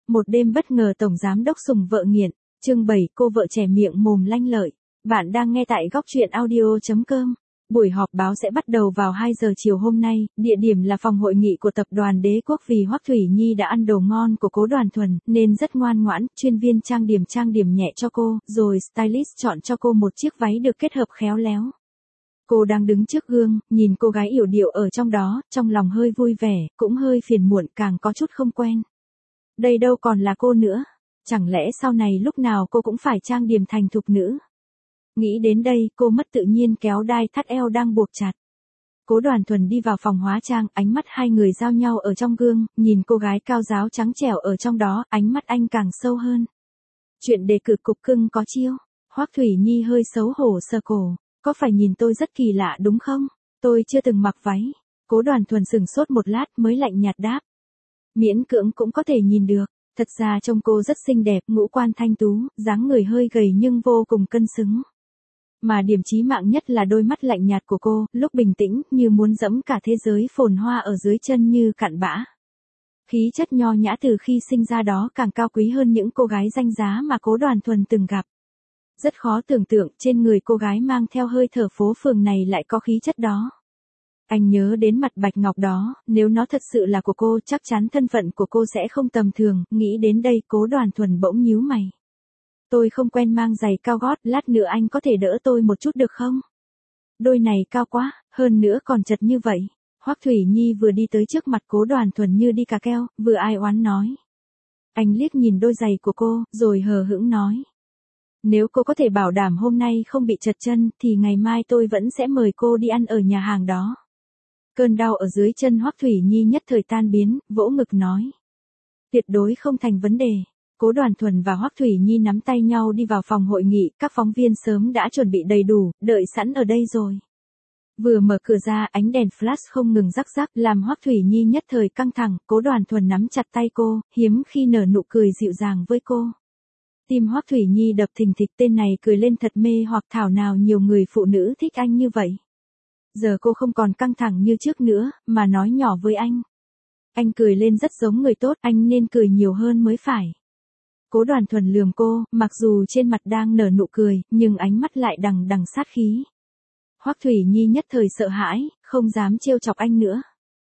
Một đêm bất ngờ tổng giám đốc sùng vợ nghiện, chương 7 cô vợ trẻ miệng mồm lanh lợi. Bạn đang nghe tại góc truyện audio.com. Buổi họp báo sẽ bắt đầu vào 2 giờ chiều hôm nay, địa điểm là phòng hội nghị của tập đoàn Đế Quốc vì Hoắc Thủy Nhi đã ăn đồ ngon của Cố Đoàn Thuần, nên rất ngoan ngoãn, chuyên viên trang điểm nhẹ cho cô, rồi stylist chọn cho cô một chiếc váy được kết hợp khéo léo. Cô đang đứng trước gương, nhìn cô gái yểu điệu ở trong đó, trong lòng hơi vui vẻ, cũng hơi phiền muộn, càng có chút không quen. Đây đâu còn là cô nữa, chẳng lẽ sau này lúc nào cô cũng phải trang điểm thành thục nữ. Nghĩ đến đây, cô mất tự nhiên kéo đai thắt eo đang buộc chặt. Cố Đoàn Thuần đi vào phòng hóa trang, ánh mắt hai người giao nhau ở trong gương, nhìn cô gái cao ráo trắng trẻo ở trong đó, ánh mắt anh càng sâu hơn. Chuyện đề cử cục cưng có chiêu. Hoắc Thủy Nhi hơi xấu hổ sờ cổ, có phải nhìn tôi rất kỳ lạ đúng không? Tôi chưa từng mặc váy. Cố Đoàn Thuần sững sốt một lát mới lạnh nhạt đáp. Miễn cưỡng cũng có thể nhìn được, thật ra trông cô rất xinh đẹp, ngũ quan thanh tú, dáng người hơi gầy nhưng vô cùng cân xứng. Mà điểm chí mạng nhất là đôi mắt lạnh nhạt của cô, lúc bình tĩnh như muốn dẫm cả thế giới phồn hoa ở dưới chân như cặn bã. Khí chất nho nhã từ khi sinh ra đó càng cao quý hơn những cô gái danh giá mà Cố Đoàn Thuần từng gặp. Rất khó tưởng tượng trên người cô gái mang theo hơi thở phố phường này lại có khí chất đó. Anh nhớ đến mặt bạch ngọc đó, nếu nó thật sự là của cô chắc chắn thân phận của cô sẽ không tầm thường, nghĩ đến đây Cố Đoàn Thuần bỗng nhíu mày. Tôi không quen mang giày cao gót, lát nữa anh có thể đỡ tôi một chút được không? Đôi này cao quá, hơn nữa còn chật như vậy. Hoắc Thủy Nhi vừa đi tới trước mặt Cố Đoàn Thuần như đi cà keo, vừa ai oán nói. Anh liếc nhìn đôi giày của cô, rồi hờ hững nói. Nếu cô có thể bảo đảm hôm nay không bị trật chân, thì ngày mai tôi vẫn sẽ mời cô đi ăn ở nhà hàng đó. Cơn đau ở dưới chân Hoắc Thủy Nhi nhất thời tan biến, vỗ ngực nói. Tuyệt đối không thành vấn đề. Cố Đoàn Thuần và Hoắc Thủy Nhi nắm tay nhau đi vào phòng hội nghị, các phóng viên sớm đã chuẩn bị đầy đủ, đợi sẵn ở đây rồi. Vừa mở cửa ra, ánh đèn flash không ngừng rắc rắc, làm Hoắc Thủy Nhi nhất thời căng thẳng, Cố Đoàn Thuần nắm chặt tay cô, hiếm khi nở nụ cười dịu dàng với cô. Tim Hoắc Thủy Nhi đập thình thịch, tên này cười lên thật mê hoặc, thảo nào nhiều người phụ nữ thích anh như vậy. Giờ cô không còn căng thẳng như trước nữa, mà nói nhỏ với anh. Anh cười lên rất giống người tốt, anh nên cười nhiều hơn mới phải. Cố Đoàn Thuần lườm cô, mặc dù trên mặt đang nở nụ cười, nhưng ánh mắt lại đằng đằng sát khí. Hoắc Thủy Nhi nhất thời sợ hãi, không dám trêu chọc anh nữa.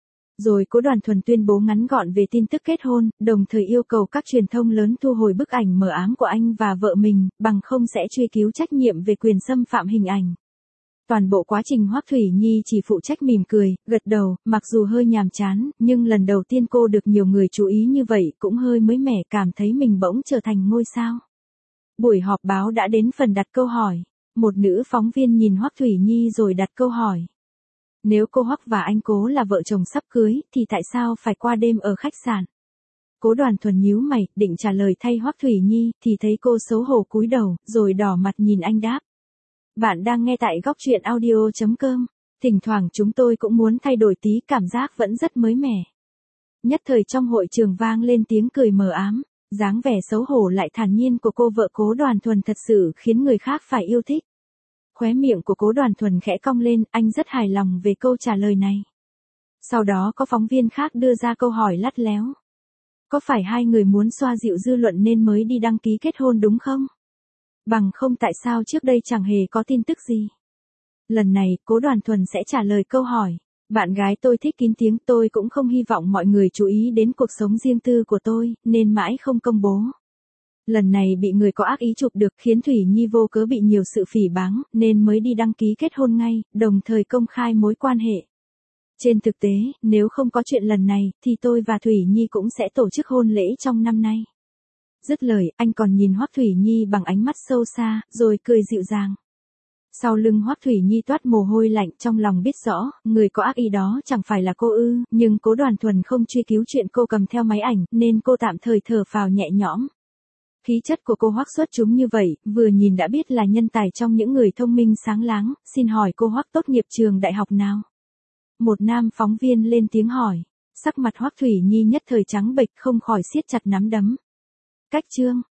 Rồi Cố Đoàn Thuần tuyên bố ngắn gọn về tin tức kết hôn, đồng thời yêu cầu các truyền thông lớn thu hồi bức ảnh mờ ám của anh và vợ mình, bằng không sẽ truy cứu trách nhiệm về quyền xâm phạm hình ảnh. Toàn bộ quá trình Hoắc Thủy Nhi chỉ phụ trách mỉm cười, gật đầu, mặc dù hơi nhàm chán, nhưng lần đầu tiên cô được nhiều người chú ý như vậy cũng hơi mới mẻ, cảm thấy mình bỗng trở thành ngôi sao. Buổi họp báo đã đến phần đặt câu hỏi. Một nữ phóng viên nhìn Hoắc Thủy Nhi rồi đặt câu hỏi. Nếu cô Hoắc và anh Cố là vợ chồng sắp cưới, thì tại sao phải qua đêm ở khách sạn? Cố Đoàn Thuần nhíu mày, định trả lời thay Hoắc Thủy Nhi, thì thấy cô xấu hổ cúi đầu, rồi đỏ mặt nhìn anh đáp. Bạn đang nghe tại góc truyện audio.com. Thỉnh thoảng chúng tôi cũng muốn thay đổi tí, cảm giác vẫn rất mới mẻ. Nhất thời trong hội trường vang lên tiếng cười mờ ám, dáng vẻ xấu hổ lại thản nhiên của cô vợ Cố Đoàn Thuần thật sự khiến người khác phải yêu thích. Khóe miệng của Cố Đoàn Thuần khẽ cong lên, anh rất hài lòng về câu trả lời này. Sau đó có phóng viên khác đưa ra câu hỏi lắt léo. Có phải hai người muốn xoa dịu dư luận nên mới đi đăng ký kết hôn đúng không? Bằng không tại sao trước đây chẳng hề có tin tức gì? Lần này, Cố Đoàn Thuần sẽ trả lời câu hỏi. Bạn gái tôi thích kín tiếng, tôi cũng không hy vọng mọi người chú ý đến cuộc sống riêng tư của tôi, nên mãi không công bố. Lần này bị người có ác ý chụp được khiến Thủy Nhi vô cớ bị nhiều sự phỉ báng, nên mới đi đăng ký kết hôn ngay, đồng thời công khai mối quan hệ. Trên thực tế, nếu không có chuyện lần này, thì tôi và Thủy Nhi cũng sẽ tổ chức hôn lễ trong năm nay. Dứt lời, anh còn nhìn Hoắc Thủy Nhi bằng ánh mắt sâu xa, rồi cười dịu dàng. Sau lưng Hoắc Thủy Nhi toát mồ hôi lạnh, trong lòng biết rõ, người có ác ý đó chẳng phải là cô ư, nhưng Cố Đoàn Thuần không truy cứu chuyện cô cầm theo máy ảnh, nên cô tạm thời thở phào nhẹ nhõm. Khí chất của cô Hoắc xuất chúng như vậy, vừa nhìn đã biết là nhân tài trong những người thông minh sáng láng, xin hỏi cô Hoắc tốt nghiệp trường đại học nào? Một nam phóng viên lên tiếng hỏi, sắc mặt Hoắc Thủy Nhi nhất thời trắng bệch, không khỏi siết chặt nắm đấm. Cách chương.